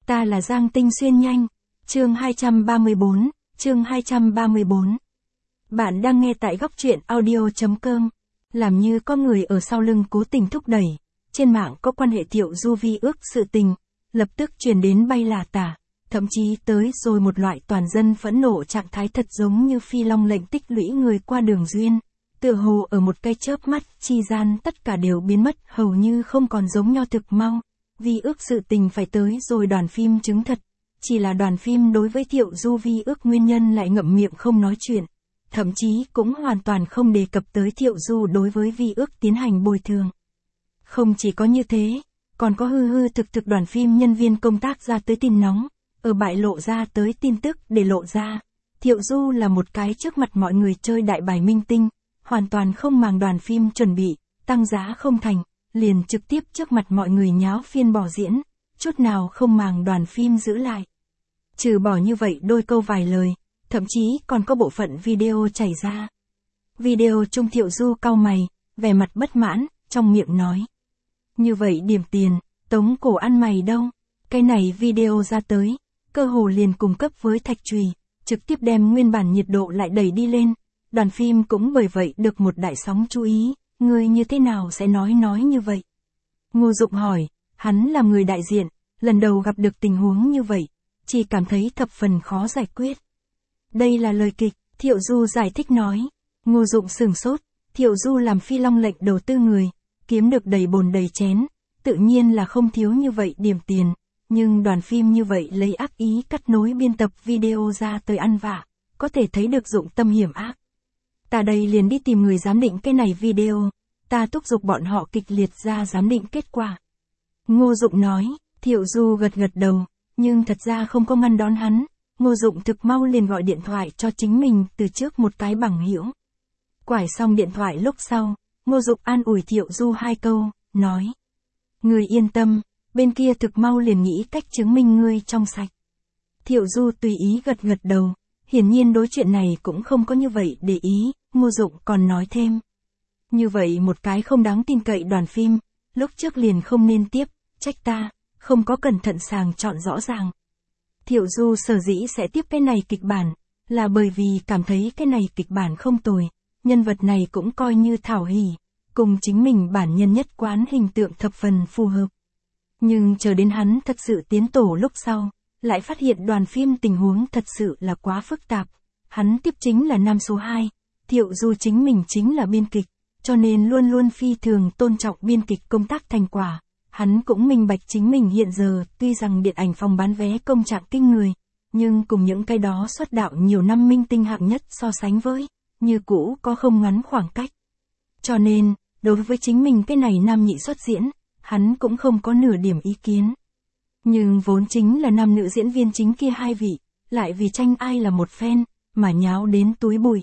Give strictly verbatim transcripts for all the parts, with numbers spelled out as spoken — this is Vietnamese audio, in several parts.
Ta là Giang Tinh Xuyên nhanh. Chương hai trăm ba mươi bốn, chương hai trăm ba mươi bốn. Bạn đang nghe tại góc truyện audio chấm com. Làm như có người ở sau lưng cố tình thúc đẩy. Trên mạng có quan hệ Thiệu Du vi ước sự tình, lập tức truyền đến bay là tả, thậm chí tới rồi một loại toàn dân phẫn nộ trạng thái thật giống như phi long lệnh tích lũy người qua đường duyên. Tựa hồ ở một cái chớp mắt chi gian tất cả đều biến mất, hầu như không còn giống nho thực mau. Vi ước sự tình phải tới rồi đoàn phim chứng thật. Chỉ là đoàn phim đối với Thiệu Du vi ước nguyên nhân lại ngậm miệng không nói chuyện. Thậm chí cũng hoàn toàn không đề cập tới Thiệu Du đối với vi ước tiến hành bồi thường. Không chỉ có như thế, còn có hư hư thực thực đoàn phim nhân viên công tác ra tới tin nóng, ở bại lộ ra tới tin tức để lộ ra. Thiệu Du là một cái trước mặt mọi người chơi đại bài minh tinh, hoàn toàn không màng đoàn phim chuẩn bị, tăng giá không thành, liền trực tiếp trước mặt mọi người nháo phiên bỏ diễn, chút nào không màng đoàn phim giữ lại. Trừ bỏ như vậy đôi câu vài lời, thậm chí còn có bộ phận video chảy ra. Video Trung Thiệu Du cau mày, vẻ mặt bất mãn, trong miệng nói. Như vậy điểm tiền, tống cổ ăn mày đâu? Cái này video ra tới, cơ hồ liền cung cấp với thạch chùy, trực tiếp đem nguyên bản nhiệt độ lại đẩy đi lên. Đoàn phim cũng bởi vậy được một đại sóng chú ý, người như thế nào sẽ nói nói như vậy? Ngô Dụng hỏi, hắn là người đại diện, lần đầu gặp được tình huống như vậy, chỉ cảm thấy thập phần khó giải quyết. Đây là lời kịch, Thiệu Du giải thích nói. Ngô Dụng sửng sốt, Thiệu Du làm phi long lệnh đầu tư người, kiếm được đầy bồn đầy chén, tự nhiên là không thiếu như vậy điểm tiền, nhưng đoàn phim như vậy lấy ác ý cắt nối biên tập video ra tới ăn vạ, có thể thấy được dụng tâm hiểm ác. Ta đây liền đi tìm người giám định cái này video, ta thúc giục bọn họ kịch liệt ra giám định kết quả. Ngô Dụng nói, Thiệu Du gật gật đầu, nhưng thật ra không có ngăn đón hắn, Ngô Dụng thực mau liền gọi điện thoại cho chính mình từ trước một cái bằng hữu. Quải xong điện thoại lúc sau, Ngô Dụng an ủi Thiệu Du hai câu, nói. Người yên tâm, bên kia thực mau liền nghĩ cách chứng minh ngươi trong sạch. Thiệu Du tùy ý gật gật đầu, hiển nhiên đối chuyện này cũng không có như vậy để ý, Ngô Dụng còn nói thêm. Như vậy một cái không đáng tin cậy đoàn phim, lúc trước liền không nên tiếp, trách ta, không có cẩn thận sàng chọn rõ ràng. Thiệu Du sở dĩ sẽ tiếp cái này kịch bản, là bởi vì cảm thấy cái này kịch bản không tồi, nhân vật này cũng coi như thảo hỉ, cùng chính mình bản nhân nhất quán hình tượng thập phần phù hợp. Nhưng chờ đến hắn thật sự tiến tổ lúc sau, lại phát hiện đoàn phim tình huống thật sự là quá phức tạp. Hắn tiếp chính là nam số hai, Thiệu Du chính mình chính là biên kịch, cho nên luôn luôn phi thường tôn trọng biên kịch công tác thành quả. Hắn cũng minh bạch chính mình hiện giờ, tuy rằng điện ảnh phòng bán vé công trạng kinh người, nhưng cùng những cái đó xuất đạo nhiều năm minh tinh hạng nhất so sánh với, như cũ có không ngắn khoảng cách. Cho nên, đối với chính mình cái này nam nhị xuất diễn, hắn cũng không có nửa điểm ý kiến. Nhưng vốn chính là nam nữ diễn viên chính kia hai vị, lại vì tranh ai là một phen, mà nháo đến túi bụi.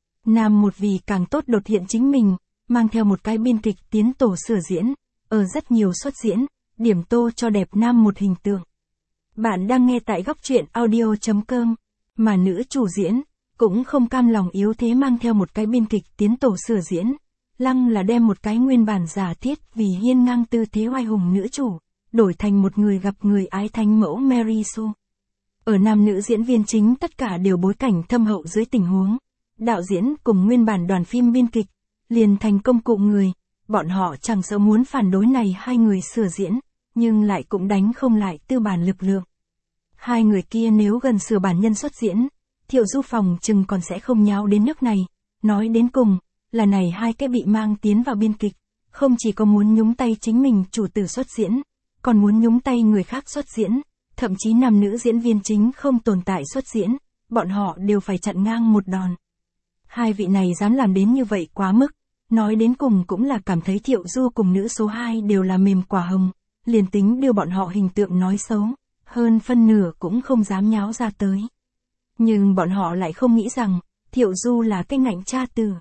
Nam một vì càng tốt đột hiện chính mình, mang theo một cái biên kịch tiến tổ sửa diễn, ở rất nhiều xuất diễn, điểm tô cho đẹp nam một hình tượng. Bạn đang nghe tại góc truyện audio chấm com, mà nữ chủ diễn, cũng không cam lòng yếu thế mang theo một cái biên kịch tiến tổ sửa diễn, lăng là đem một cái nguyên bản giả thiết vì hiên ngang tư thế oai hùng nữ chủ, đổi thành một người gặp người ái thánh mẫu Mary Sue. Ở nam nữ diễn viên chính tất cả đều bối cảnh thâm hậu dưới tình huống, đạo diễn cùng nguyên bản đoàn phim biên kịch, liền thành công cụ người, bọn họ chẳng sợ muốn phản đối này hai người sửa diễn, nhưng lại cũng đánh không lại tư bản lực lượng. Hai người kia nếu gần sửa bản nhân xuất diễn, Thiệu Du phòng chừng còn sẽ không nháo đến nước này, nói đến cùng, là này hai cái bị mang tiến vào biên kịch, không chỉ có muốn nhúng tay chính mình chủ tử xuất diễn, còn muốn nhúng tay người khác xuất diễn, thậm chí nam nữ diễn viên chính không tồn tại xuất diễn, bọn họ đều phải chặn ngang một đòn. Hai vị này dám làm đến như vậy quá mức, nói đến cùng cũng là cảm thấy Thiệu Du cùng nữ số hai đều là mềm quả hồng, liền tính đưa bọn họ hình tượng nói xấu, hơn phân nửa cũng không dám nháo ra tới. Nhưng bọn họ lại không nghĩ rằng, Thiệu Du là cái ngạnh cha tử.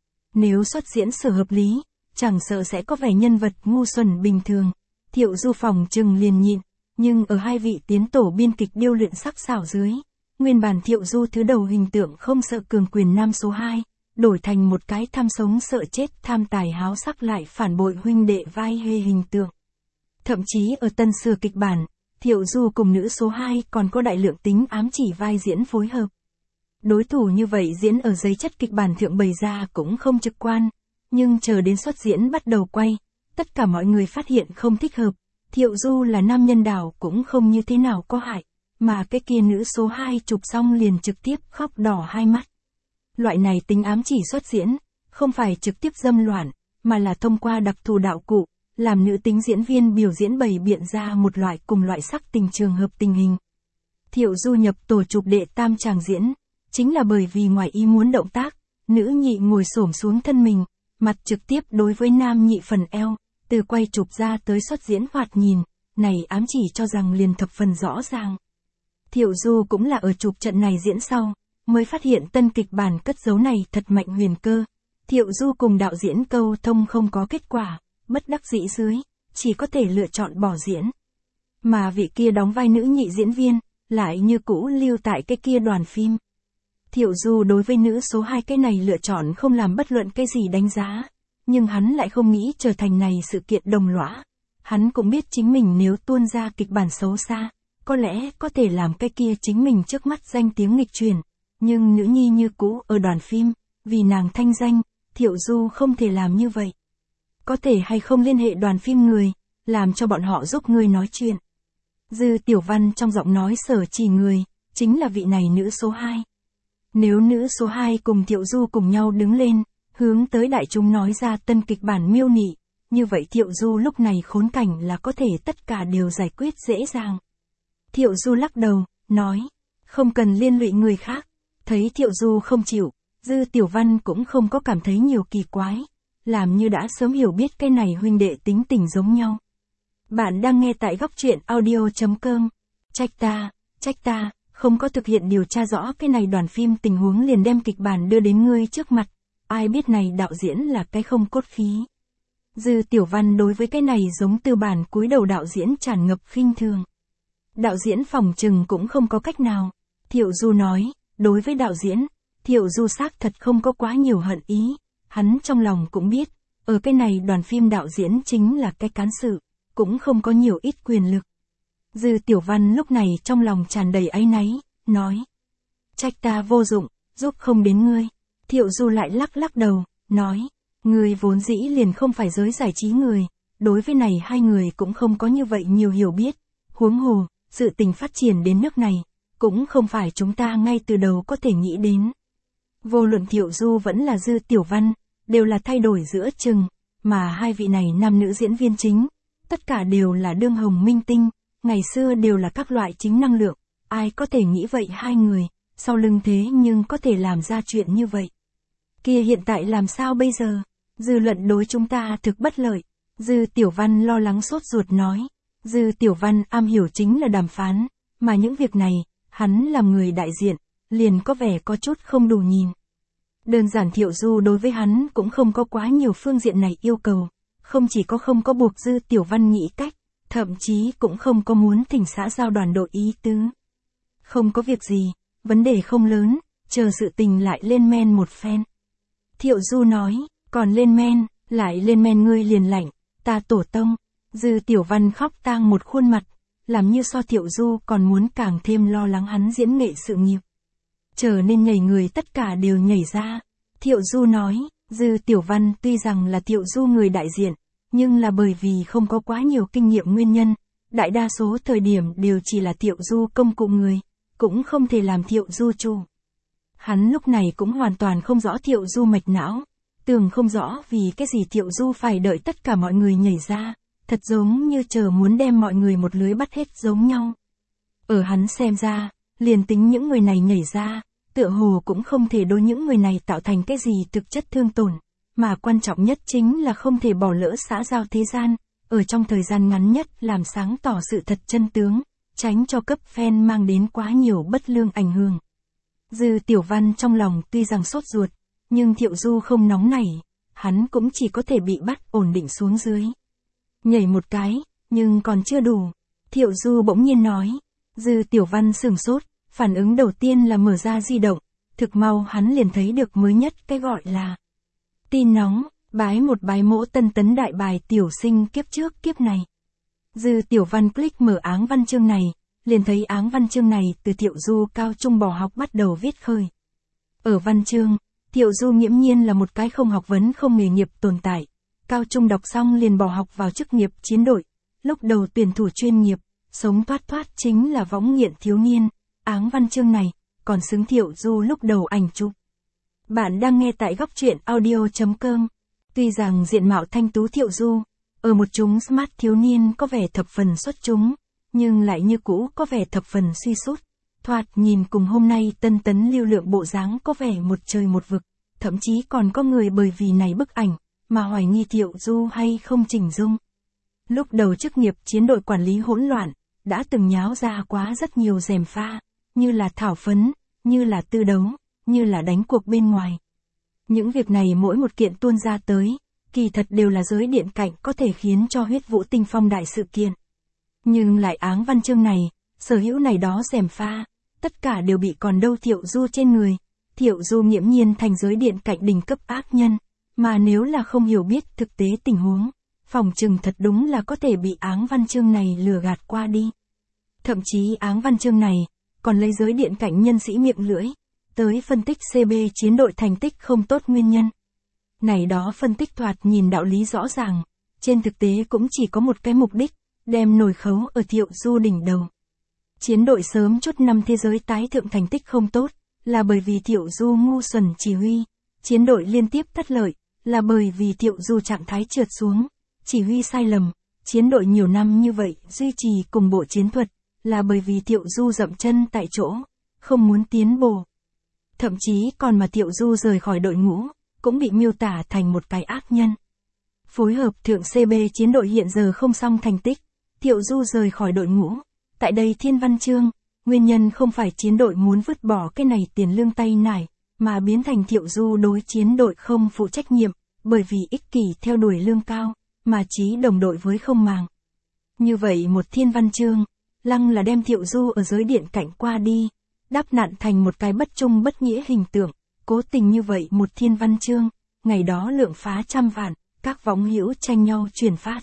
Nếu xuất diễn sở hợp lý, chẳng sợ sẽ có vẻ nhân vật ngu xuẩn bình thường, Thiệu Du phòng chừng liền nhịn, nhưng ở hai vị tiến tổ biên kịch điêu luyện sắc xảo dưới, nguyên bản Thiệu Du thứ đầu hình tượng không sợ cường quyền nam số hai, đổi thành một cái tham sống sợ chết tham tài háo sắc lại phản bội huynh đệ vai hề hình tượng. Thậm chí ở tân sửa kịch bản, Thiệu Du cùng nữ số hai còn có đại lượng tính ám chỉ vai diễn phối hợp. Đối thủ như vậy diễn ở giấy chất kịch bản thượng bày ra cũng không trực quan, nhưng chờ đến xuất diễn bắt đầu quay, tất cả mọi người phát hiện không thích hợp. Thiệu Du là nam nhân đảo cũng không như thế nào có hại, mà cái kia nữ số hai chụp xong liền trực tiếp khóc đỏ hai mắt. Loại này tính ám chỉ xuất diễn, không phải trực tiếp dâm loạn, mà là thông qua đặc thù đạo cụ, làm nữ tính diễn viên biểu diễn bày biện ra một loại cùng loại sắc tình trường hợp tình hình. Thiệu Du nhập tổ chụp đệ tam tràng diễn, chính là bởi vì ngoài ý muốn động tác, nữ nhị ngồi xổm xuống thân mình, mặt trực tiếp đối với nam nhị phần eo, từ quay chụp ra tới xuất diễn hoạt nhìn, này ám chỉ cho rằng liền thập phần rõ ràng. Thiệu Du cũng là ở chụp trận này diễn sau, mới phát hiện tân kịch bản cất dấu này thật mạnh huyền cơ. Thiệu Du cùng đạo diễn câu thông không có kết quả, bất đắc dĩ dưới, chỉ có thể lựa chọn bỏ diễn. Mà vị kia đóng vai nữ nhị diễn viên, lại như cũ lưu tại cái kia đoàn phim. Thiệu Du đối với nữ số hai cái này lựa chọn không làm bất luận cái gì đánh giá, nhưng hắn lại không nghĩ trở thành này sự kiện đồng lõa. Hắn cũng biết chính mình nếu tuôn ra kịch bản xấu xa, có lẽ có thể làm cái kia chính mình trước mắt danh tiếng nghịch chuyển, nhưng nữ nhi như cũ ở đoàn phim, vì nàng thanh danh, Thiệu Du không thể làm như vậy. Có thể hay không liên hệ đoàn phim người, làm cho bọn họ giúp ngươi nói chuyện. Dư Tiểu Văn trong giọng nói sở chỉ người, chính là vị này nữ số hai. Nếu nữ số hai cùng Thiệu Du cùng nhau đứng lên, hướng tới đại chúng nói ra tân kịch bản miêu nị, như vậy Thiệu Du lúc này khốn cảnh là có thể tất cả đều giải quyết dễ dàng. Thiệu Du lắc đầu, nói, không cần liên lụy người khác. Thấy Thiệu Du không chịu, Dư Tiểu Văn cũng không có cảm thấy nhiều kỳ quái, làm như đã sớm hiểu biết cái này huynh đệ tính tình giống nhau. Bạn đang nghe tại góc truyện audio chấm com. Trách ta, trách ta, không có thực hiện điều tra rõ cái này đoàn phim tình huống liền đem kịch bản đưa đến ngươi trước mặt, ai biết này đạo diễn là cái không cốt khí. Dư Tiểu Văn đối với cái này giống từ bản cúi đầu đạo diễn tràn ngập khinh thường. Đạo diễn phòng trừng cũng không có cách nào. Thiệu Du nói, đối với đạo diễn, Thiệu Du xác thật không có quá nhiều hận ý, hắn trong lòng cũng biết, ở cái này đoàn phim đạo diễn chính là cái cán sự, cũng không có nhiều ít quyền lực. Dư Tiểu Văn lúc này trong lòng tràn đầy áy náy, nói, trách ta vô dụng, giúp không đến ngươi. Thiệu Du lại lắc lắc đầu, nói, ngươi vốn dĩ liền không phải giới giải trí người, đối với này hai người cũng không có như vậy nhiều hiểu biết, huống hồ, sự tình phát triển đến nước này, cũng không phải chúng ta ngay từ đầu có thể nghĩ đến. Vô luận Thiệu Du vẫn là Dư Tiểu Văn, đều là thay đổi giữa chừng, mà hai vị này nam nữ diễn viên chính, tất cả đều là đương hồng minh tinh, ngày xưa đều là các loại chính năng lượng, ai có thể nghĩ vậy hai người, sau lưng thế nhưng có thể làm ra chuyện như vậy. Kia hiện tại làm sao bây giờ? Dư luận đối chúng ta thực bất lợi. Dư Tiểu Văn lo lắng sốt ruột nói. Dư Tiểu Văn am hiểu chính là đàm phán, mà những việc này, hắn làm người đại diện, liền có vẻ có chút không đủ nhìn. Đơn giản Thiệu Du đối với hắn cũng không có quá nhiều phương diện này yêu cầu, không chỉ có không có buộc Dư Tiểu Văn nghĩ cách, thậm chí cũng không có muốn thỉnh xã giao đoàn đội ý tứ. Không có việc gì, vấn đề không lớn, chờ sự tình lại lên men một phen. Thiệu Du nói, còn lên men, lại lên men ngươi liền lạnh, ta tổ tông. Dư Tiểu Văn khóc tang một khuôn mặt, làm như so Thiệu Du còn muốn càng thêm lo lắng hắn diễn nghệ sự nghiệp. Trở nên nhảy người tất cả đều nhảy ra. Thiệu Du nói, Dư Tiểu Văn tuy rằng là Thiệu Du người đại diện, nhưng là bởi vì không có quá nhiều kinh nghiệm nguyên nhân, đại đa số thời điểm đều chỉ là Thiệu Du công cụ người, cũng không thể làm Thiệu Du chủ. Hắn lúc này cũng hoàn toàn không rõ Thiệu Du mạch não, tưởng không rõ vì cái gì Thiệu Du phải đợi tất cả mọi người nhảy ra, thật giống như chờ muốn đem mọi người một lưới bắt hết giống nhau. Ở hắn xem ra, liền tính những người này nhảy ra, tựa hồ cũng không thể đối những người này tạo thành cái gì thực chất thương tổn, mà quan trọng nhất chính là không thể bỏ lỡ xã giao thế gian, ở trong thời gian ngắn nhất làm sáng tỏ sự thật chân tướng, tránh cho cấp fan mang đến quá nhiều bất lương ảnh hưởng. Dư Tiểu Văn trong lòng tuy rằng sốt ruột, nhưng Thiệu Du không nóng nảy, hắn cũng chỉ có thể bị bắt ổn định xuống dưới. Nhảy một cái, nhưng còn chưa đủ. Thiệu Du bỗng nhiên nói. Dư Tiểu Văn sửng sốt, phản ứng đầu tiên là mở ra di động, thực mau hắn liền thấy được mới nhất cái gọi là tin nóng, bái một bái mỗ tân tấn đại bài tiểu sinh kiếp trước kiếp này. Dư Tiểu Văn click mở áng văn chương này, liền thấy áng văn chương này từ Thiệu Du cao trung bỏ học bắt đầu viết khơi. Ở văn chương, Thiệu Du nghiễm nhiên là một cái không học vấn không nghề nghiệp tồn tại. Cao trung đọc xong liền bỏ học vào chức nghiệp chiến đội, lúc đầu tuyển thủ chuyên nghiệp, sống thoát thoát chính là võng nghiện thiếu niên. Áng văn chương này, còn xứng Thiệu Du lúc đầu ảnh chụp. Bạn đang nghe tại góc truyện audio chấm com. Tuy rằng diện mạo thanh tú Thiệu Du, ở một chúng smart thiếu niên có vẻ thập phần xuất chúng, nhưng lại như cũ có vẻ thập phần suy sút. Thoạt nhìn cùng hôm nay tân tấn lưu lượng bộ dáng có vẻ một trời một vực, thậm chí còn có người bởi vì này bức ảnh, mà hoài nghi Thiệu Du hay không chỉnh dung. Lúc đầu chức nghiệp chiến đội quản lý hỗn loạn, đã từng nháo ra quá rất nhiều gièm pha, như là thảo phấn, như là tư đấu, như là đánh cuộc bên ngoài. Những việc này mỗi một kiện tuôn ra tới, kỳ thật đều là giới điện cạnh có thể khiến cho huyết vũ tinh phong đại sự kiện. Nhưng lại áng văn chương này, sở hữu này đó gièm pha, tất cả đều bị còn đâu Thiệu Du trên người. Thiệu Du nghiễm nhiên thành giới điện cạnh đỉnh cấp ác nhân, mà nếu là không hiểu biết thực tế tình huống, phòng trừng thật đúng là có thể bị áng văn chương này lừa gạt qua đi. Thậm chí áng văn chương này, còn lấy giới điện cạnh nhân sĩ miệng lưỡi, tới phân tích xê bê chiến đội thành tích không tốt nguyên nhân. Này đó phân tích thoạt nhìn đạo lý rõ ràng, trên thực tế cũng chỉ có một cái mục đích, đem nổi khấu ở Thiệu Du đỉnh đầu. Chiến đội sớm chút năm thế giới tái thượng thành tích không tốt, là bởi vì Thiệu Du ngu xuẩn chỉ huy. Chiến đội liên tiếp thất lợi, là bởi vì Thiệu Du trạng thái trượt xuống, chỉ huy sai lầm. Chiến đội nhiều năm như vậy duy trì cùng bộ chiến thuật, là bởi vì Thiệu Du dậm chân tại chỗ, không muốn tiến bộ. Thậm chí còn mà Thiệu Du rời khỏi đội ngũ, cũng bị miêu tả thành một cái ác nhân. Phối hợp thượng xê bê chiến đội hiện giờ không xong thành tích, Thiệu Du rời khỏi đội ngũ. Tại đây thiên văn chương, nguyên nhân không phải chiến đội muốn vứt bỏ cái này tiền lương tay nải, mà biến thành Thiệu Du đối chiến đội không phụ trách nhiệm, bởi vì ích kỷ theo đuổi lương cao, mà chí đồng đội với không màng. Như vậy một thiên văn chương, lăng là đem Thiệu Du ở giới điện cạnh qua đi, đáp nạn thành một cái bất trung bất nghĩa hình tượng. Cố tình như vậy một thiên văn chương, ngày đó lượng phá trăm vạn, các võng hữu tranh nhau truyền phát.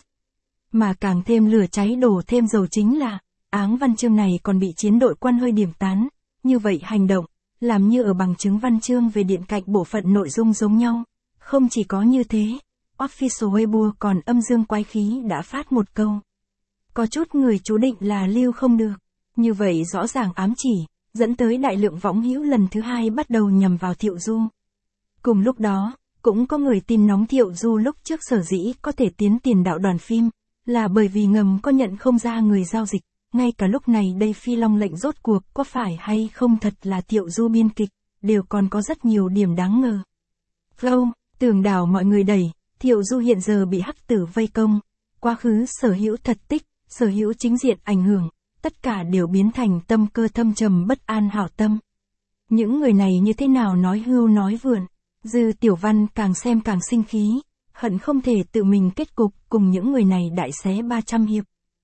Mà càng thêm lửa cháy đổ thêm dầu chính là, áng văn chương này còn bị chiến đội quan hơi điểm tán. Như vậy hành động, làm như ở bằng chứng văn chương về điện cạnh bộ phận nội dung giống nhau. Không chỉ có như thế, Official Weibo còn âm dương quái khí đã phát một câu. Có chút người chú định là lưu không được. Như vậy rõ ràng ám chỉ, dẫn tới đại lượng võng hữu lần thứ hai bắt đầu nhằm vào Thiệu Du. Cùng lúc đó, cũng có người tin nóng Thiệu Du lúc trước sở dĩ có thể tiến tiền đạo đoàn phim, là bởi vì ngầm có nhận không ra người giao dịch. Ngay cả lúc này đây Phi Long lệnh rốt cuộc có phải hay không thật là Thiệu Du biên kịch, đều còn có rất nhiều điểm đáng ngờ. Flow, tưởng đảo mọi người đẩy, Thiệu Du hiện giờ bị hắc tử vây công, quá khứ sở hữu thật tích, sở hữu chính diện ảnh hưởng, tất cả đều biến thành tâm cơ thâm trầm bất an hảo tâm. Những người này như thế nào nói hưu nói vượn, Dư Tiểu Văn càng xem càng sinh khí, hận không thể tự mình kết cục cùng những người này đại xé ba trăm hiệp.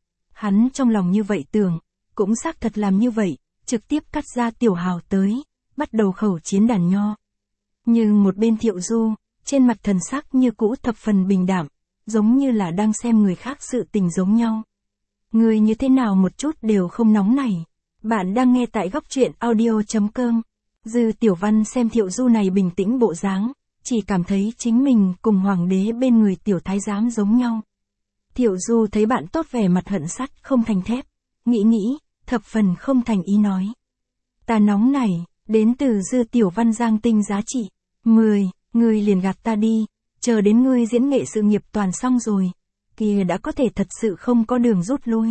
Hắn trong lòng như vậy tưởng, cũng xác thật làm như vậy, trực tiếp cắt ra Tiểu Hào tới, bắt đầu khẩu chiến đàn nho. Nhưng một bên Thiệu Du, trên mặt thần sắc như cũ thập phần bình đạm, giống như là đang xem người khác sự tình giống nhau. Người như thế nào một chút đều không nóng nảy. Bạn đang nghe tại góc truyện audio chấm com. Dư Tiểu Văn xem Thiệu Du này bình tĩnh bộ dáng, chỉ cảm thấy chính mình cùng hoàng đế bên người tiểu thái giám giống nhau. Thiệu Du thấy bạn tốt vẻ mặt hận sắt không thành thép, nghĩ nghĩ, thập phần không thành ý nói. Ta nóng này, đến từ Dư Tiểu Văn giang tinh giá trị. mười, ngươi liền gạt ta đi, chờ đến ngươi diễn nghệ sự nghiệp toàn xong rồi, kia đã có thể thật sự không có đường rút lui.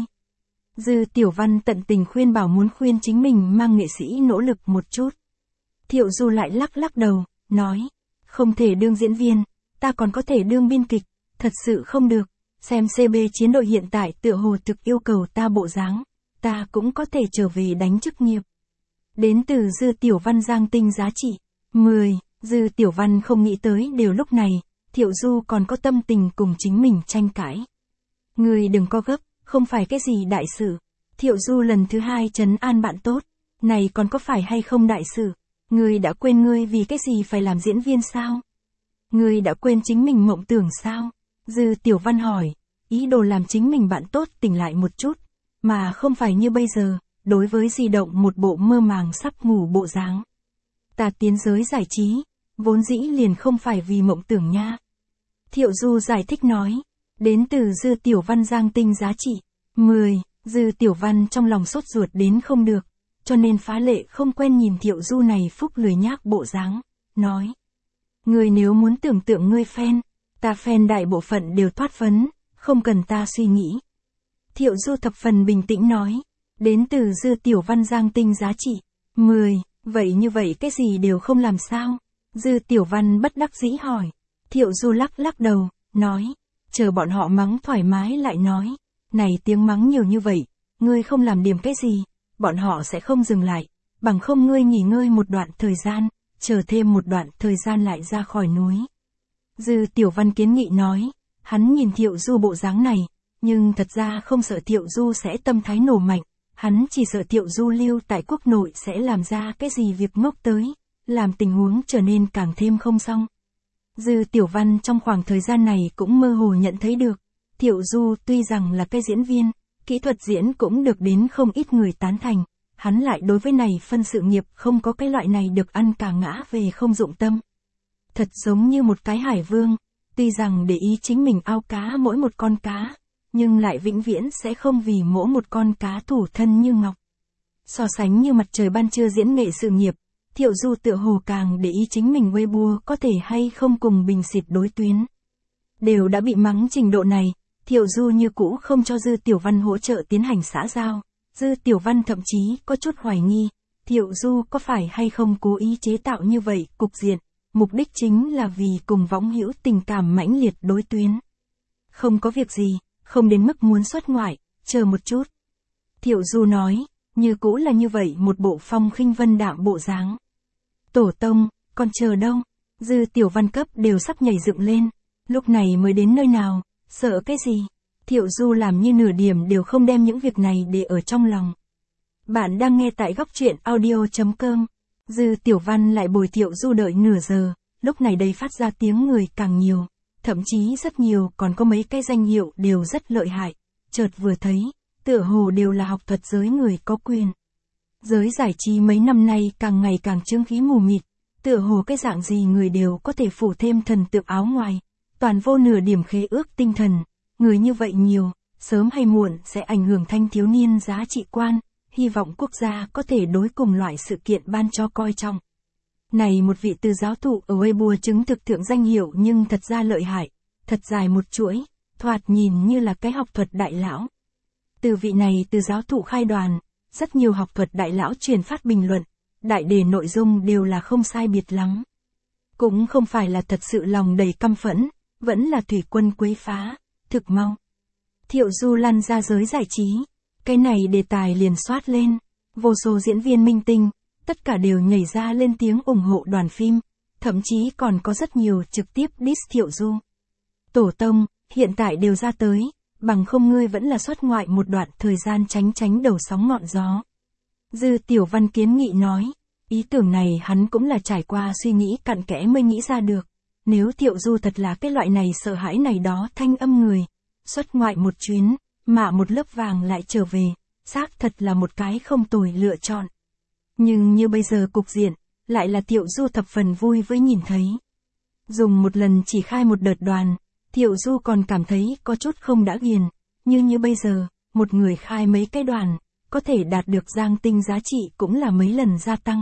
Dư Tiểu Văn tận tình khuyên bảo muốn khuyên chính mình mang nghệ sĩ nỗ lực một chút. Thiệu Du lại lắc lắc đầu, nói, không thể đương diễn viên, ta còn có thể đương biên kịch, thật sự không được, xem xê bê chiến đội hiện tại tựa hồ thực yêu cầu ta bộ dáng, ta cũng có thể trở về đánh chức nghiệp. Đến từ Dư Tiểu Văn giang tinh giá trị. mười, Dư Tiểu Văn không nghĩ tới đều lúc này, Thiệu Du còn có tâm tình cùng chính mình tranh cãi. Ngươi đừng có gấp, không phải cái gì đại sự. Thiệu Du lần thứ hai trấn an bạn tốt, này còn có phải hay không đại sự? Ngươi đã quên ngươi vì cái gì phải làm diễn viên sao? Ngươi đã quên chính mình mộng tưởng sao? Dư Tiểu Văn hỏi, ý đồ làm chính mình bạn tốt tỉnh lại một chút, mà không phải như bây giờ, đối với di động một bộ mơ màng sắp ngủ bộ dáng. Ta tiến giới giải trí, vốn dĩ liền không phải vì mộng tưởng nha. Thiệu Du giải thích nói, đến từ Dư Tiểu Văn giang tinh giá trị mười, Dư Tiểu Văn trong lòng sốt ruột đến không được, cho nên phá lệ không quen nhìn Thiệu Du này phúc lười nhác bộ dáng, nói. Ngươi nếu muốn tưởng tượng ngươi fan, ta fan đại bộ phận đều thoát phấn, không cần ta suy nghĩ. Thiệu Du thập phần bình tĩnh nói, đến từ Dư Tiểu Văn giang tinh giá trị mười, vậy như vậy cái gì đều không làm sao? Dư Tiểu Văn bất đắc dĩ hỏi. Thiệu Du lắc lắc đầu, nói, chờ bọn họ mắng thoải mái lại nói, này tiếng mắng nhiều như vậy, ngươi không làm điểm cái gì, bọn họ sẽ không dừng lại, bằng không ngươi nghỉ ngơi một đoạn thời gian, chờ thêm một đoạn thời gian lại ra khỏi núi. Dư Tiểu Văn kiến nghị nói, hắn nhìn Thiệu Du bộ dáng này, nhưng thật ra không sợ Thiệu Du sẽ tâm thái nổ mạnh, hắn chỉ sợ Thiệu Du lưu tại quốc nội sẽ làm ra cái gì việc ngốc tới, làm tình huống trở nên càng thêm không xong. Dư Tiểu Văn trong khoảng thời gian này cũng mơ hồ nhận thấy được, Thiệu Du tuy rằng là cái diễn viên, kỹ thuật diễn cũng được đến không ít người tán thành, hắn lại đối với này phân sự nghiệp không có cái loại này được ăn cả ngã về không dụng tâm. Thật giống như một cái hải vương, tuy rằng để ý chính mình ao cá mỗi một con cá, nhưng lại vĩnh viễn sẽ không vì mỗi một con cá thủ thân như ngọc. So sánh như mặt trời ban trưa diễn nghệ sự nghiệp, Thiệu Du tựa hồ càng để ý chính mình Weibo có thể hay không cùng bình xịt đối tuyến. Đều đã bị mắng trình độ này, Thiệu Du như cũ không cho Dư Tiểu Văn hỗ trợ tiến hành xã giao. Dư Tiểu Văn thậm chí có chút hoài nghi, Thiệu Du có phải hay không cố ý chế tạo như vậy cục diện, mục đích chính là vì cùng võng hữu tình cảm mãnh liệt đối tuyến. Không có việc gì, không đến mức muốn xuất ngoại, chờ một chút. Thiệu Du nói, như cũ là như vậy một bộ phong khinh vân đạm bộ dáng. Tổ tông, còn chờ đâu? Dư Tiểu Văn cấp đều sắp nhảy dựng lên, lúc này mới đến nơi nào, sợ cái gì? Thiệu Du làm như nửa điểm đều không đem những việc này để ở trong lòng. Bạn đang nghe tại góc truyện audio chấm com. Dư Tiểu Văn lại bồi Thiệu Du đợi nửa giờ, lúc này đây phát ra tiếng người càng nhiều, thậm chí rất nhiều còn có mấy cái danh hiệu đều rất lợi hại, chợt vừa thấy, tựa hồ đều là học thuật giới người có quyền. Giới giải trí mấy năm nay càng ngày càng trương khí mù mịt, tựa hồ cái dạng gì người đều có thể phủ thêm thần tượng áo ngoài, toàn vô nửa điểm khế ước tinh thần, người như vậy nhiều, sớm hay muộn sẽ ảnh hưởng thanh thiếu niên giá trị quan, hy vọng quốc gia có thể đối cùng loại sự kiện ban cho coi trọng. Này một vị từ giáo thụ ở Weibo chứng thực thượng danh hiệu nhưng thật ra lợi hại, thật dài một chuỗi, thoạt nhìn như là cái học thuật đại lão. Từ vị này từ giáo thụ khai đoàn, rất nhiều học thuật đại lão truyền phát bình luận, đại đề nội dung đều là không sai biệt lắm. Cũng không phải là thật sự lòng đầy căm phẫn, vẫn là thủy quân quấy phá, thực mau. Thiệu Du lăn ra giới giải trí, cái này đề tài liền soát lên, vô số diễn viên minh tinh, tất cả đều nhảy ra lên tiếng ủng hộ đoàn phim, thậm chí còn có rất nhiều trực tiếp diss Thiệu Du. Tổ tông, hiện tại đều ra tới, bằng không ngươi vẫn là xuất ngoại một đoạn thời gian tránh tránh đầu sóng ngọn gió. Dư Tiểu Văn kiến nghị nói, ý tưởng này hắn cũng là trải qua suy nghĩ cặn kẽ mới nghĩ ra được, nếu Thiệu Du thật là cái loại này sợ hãi này đó thanh âm người, xuất ngoại một chuyến, mà một lớp vàng lại trở về, xác thật là một cái không tồi lựa chọn. Nhưng như bây giờ cục diện, lại là Thiệu Du thập phần vui với nhìn thấy. Dùng một lần chỉ khai một đợt đoàn, Thiệu Du còn cảm thấy có chút không đã ghiền, như như bây giờ, một người khai mấy cái đoàn, có thể đạt được giang tinh giá trị cũng là mấy lần gia tăng.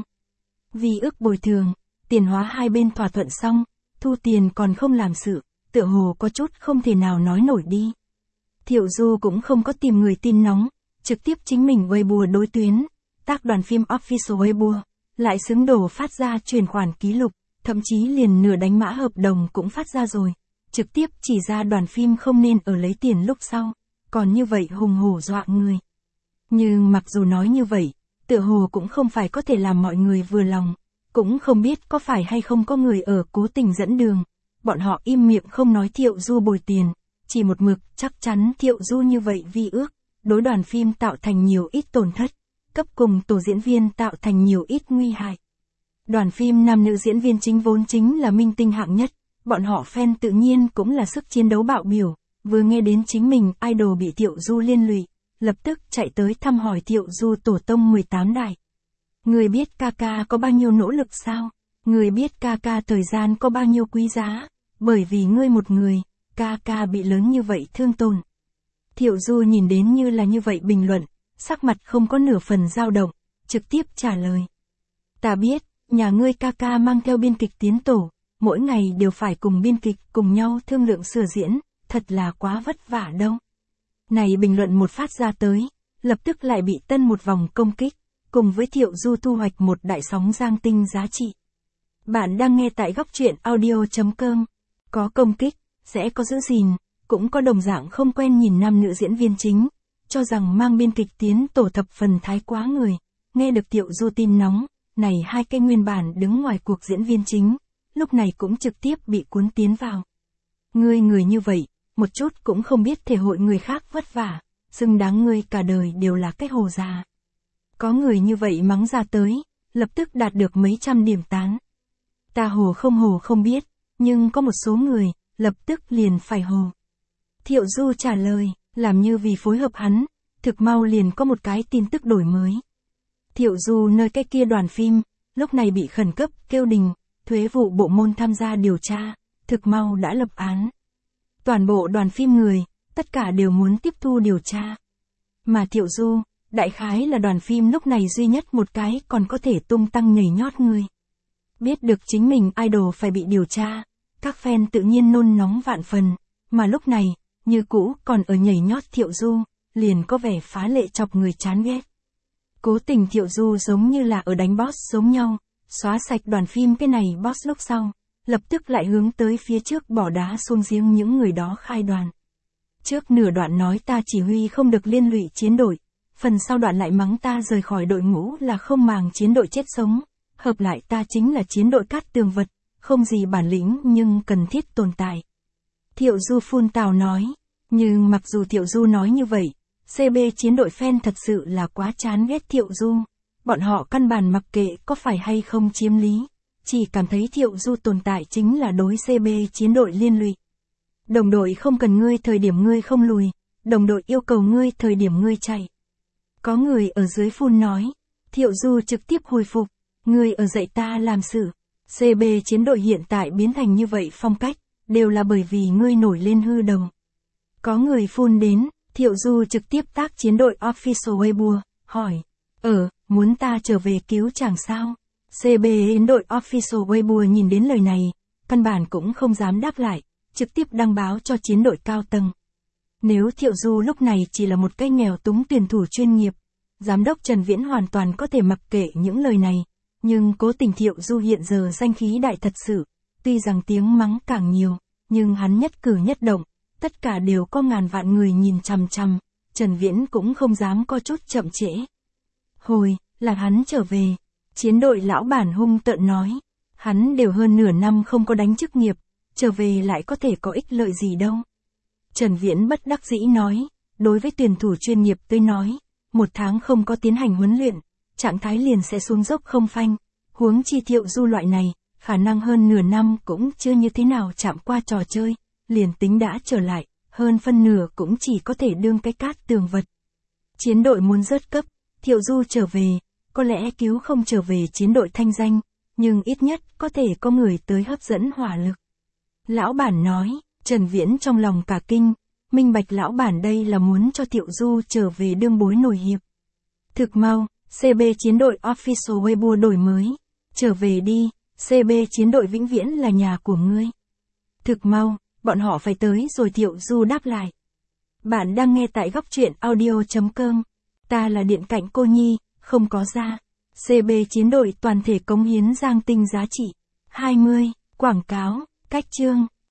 Vì ước bồi thường, tiền hóa hai bên thỏa thuận xong, thu tiền còn không làm sự, tựa hồ có chút không thể nào nói nổi đi. Thiệu Du cũng không có tìm người tin nóng, trực tiếp chính mình Weibo đối tuyến, tác đoàn phim official Weibo, lại xứng đồ phát ra chuyển khoản ký lục, thậm chí liền nửa đánh mã hợp đồng cũng phát ra rồi, trực tiếp chỉ ra đoàn phim không nên ở lấy tiền lúc sau, còn như vậy hùng hổ dọa người. Nhưng mặc dù nói như vậy, tựa hồ cũng không phải có thể làm mọi người vừa lòng, cũng không biết có phải hay không có người ở cố tình dẫn đường, bọn họ im miệng không nói Thiệu Du bồi tiền, chỉ một mực chắc chắn Thiệu Du như vậy vi ước, đối đoàn phim tạo thành nhiều ít tổn thất, cấp cùng tổ diễn viên tạo thành nhiều ít nguy hại. Đoàn phim nam nữ diễn viên chính vốn chính là minh tinh hạng nhất, bọn họ fan tự nhiên cũng là sức chiến đấu bạo biểu, vừa nghe đến chính mình idol bị Thiệu Du liên lụy, lập tức chạy tới thăm hỏi Thiệu Du tổ tông mười tám đại. Người biết ca ca có bao nhiêu nỗ lực sao? Người biết ca ca thời gian có bao nhiêu quý giá? Bởi vì ngươi một người, ca ca bị lớn như vậy thương tổn. Thiệu Du nhìn đến như là như vậy bình luận, sắc mặt không có nửa phần dao động, trực tiếp trả lời. Ta biết, nhà ngươi ca ca mang theo biên kịch tiến tổ, mỗi ngày đều phải cùng biên kịch cùng nhau thương lượng sửa diễn, thật là quá vất vả đâu. Này bình luận một phát ra tới, lập tức lại bị tân một vòng công kích, cùng với Thiệu Du thu hoạch một đại sóng giang tinh giá trị. Bạn đang nghe tại góc truyện audio chấm com. Có công kích, sẽ có giữ gìn, cũng có đồng dạng không quen nhìn nam nữ diễn viên chính, cho rằng mang biên kịch tiến tổ thập phần thái quá người. Nghe được Thiệu Du tin nóng, này hai cái nguyên bản đứng ngoài cuộc diễn viên chính, lúc này cũng trực tiếp bị cuốn tiến vào. Ngươi người như vậy, một chút cũng không biết thể hội người khác vất vả, xứng đáng ngươi cả đời đều là cái hồ già. Có người như vậy mắng ra tới, lập tức đạt được mấy trăm điểm tán. Ta hồ không hồ không biết, nhưng có một số người, lập tức liền phải hồ. Thiệu Du trả lời, làm như vì phối hợp hắn, thực mau liền có một cái tin tức đổi mới. Thiệu Du nơi cái kia đoàn phim, lúc này bị khẩn cấp kêu đình, thuế vụ bộ môn tham gia điều tra, thực mau đã lập án. Toàn bộ đoàn phim người, tất cả đều muốn tiếp thu điều tra. Mà Thiệu Du, đại khái là đoàn phim lúc này duy nhất một cái còn có thể tung tăng nhảy nhót người. Biết được chính mình idol phải bị điều tra, các fan tự nhiên nôn nóng vạn phần, mà lúc này, như cũ còn ở nhảy nhót Thiệu Du, liền có vẻ phá lệ chọc người chán ghét. Cố tình Thiệu Du giống như là ở đánh boss giống nhau, xóa sạch đoàn phim cái này boss lúc sau, lập tức lại hướng tới phía trước bỏ đá xuống giếng những người đó khai đoàn. Trước nửa đoạn nói ta chỉ huy không được liên lụy chiến đội, phần sau đoạn lại mắng ta rời khỏi đội ngũ là không màng chiến đội chết sống, hợp lại ta chính là chiến đội cát tường vật, không gì bản lĩnh nhưng cần thiết tồn tại. Thiệu Du phun tào nói, nhưng mặc dù Thiệu Du nói như vậy, xê bê chiến đội fan thật sự là quá chán ghét Thiệu Du, bọn họ căn bản mặc kệ có phải hay không chiếm lý, chỉ cảm thấy Thiệu Du tồn tại chính là đối xê bê chiến đội liên lụy. Đồng đội không cần ngươi thời điểm ngươi không lùi, đồng đội yêu cầu ngươi thời điểm ngươi chạy. Có người ở dưới phun nói, Thiệu Du trực tiếp hồi phục, ngươi ở dạy ta làm sự. xê bê chiến đội hiện tại biến thành như vậy phong cách, đều là bởi vì ngươi nổi lên hư đầu. Có người phun đến, Thiệu Du trực tiếp tác chiến đội official Weibo, hỏi, ờ, muốn ta trở về cứu chàng sao? xê bê chiến đội official Weibo nhìn đến lời này, căn bản cũng không dám đáp lại, trực tiếp đăng báo cho chiến đội cao tầng. Nếu Thiệu Du lúc này chỉ là một cái nghèo túng tuyển thủ chuyên nghiệp, giám đốc Trần Viễn hoàn toàn có thể mặc kệ những lời này, nhưng cố tình Thiệu Du hiện giờ danh khí đại thật sự, tuy rằng tiếng mắng càng nhiều, nhưng hắn nhất cử nhất động, tất cả đều có ngàn vạn người nhìn chằm chằm, Trần Viễn cũng không dám có chút chậm trễ. Hồi, là hắn trở về, chiến đội lão bản hung tợn nói, hắn đều hơn nửa năm không có đánh chức nghiệp, trở về lại có thể có ích lợi gì đâu. Trần Viễn bất đắc dĩ nói, đối với tuyển thủ chuyên nghiệp tôi nói, một tháng không có tiến hành huấn luyện, trạng thái liền sẽ xuống dốc không phanh, huống chi Thiệu Du loại này, khả năng hơn nửa năm cũng chưa như thế nào chạm qua trò chơi, liền tính đã trở lại, hơn phân nửa cũng chỉ có thể đương cái cát tường vật. Chiến đội muốn rớt cấp, Thiệu Du trở về, có lẽ cứu không trở về chiến đội thanh danh, nhưng ít nhất có thể có người tới hấp dẫn hỏa lực. Lão bản nói, Trần Viễn trong lòng cả kinh, minh bạch lão bản đây là muốn cho Thiệu Du trở về đương bối nổi hiệp. Thực mau, xê bê chiến đội official Weibo đổi mới, trở về đi, xê bê chiến đội vĩnh viễn là nhà của ngươi. Thực mau, bọn họ phải tới rồi Thiệu Du đáp lại. Bạn đang nghe tại góc truyện audio chấm com, ta là điện cảnh cô nhi, không có ra. xê bê chiến đội toàn thể cống hiến giang tinh giá trị. hai mươi, quảng cáo, cách chương.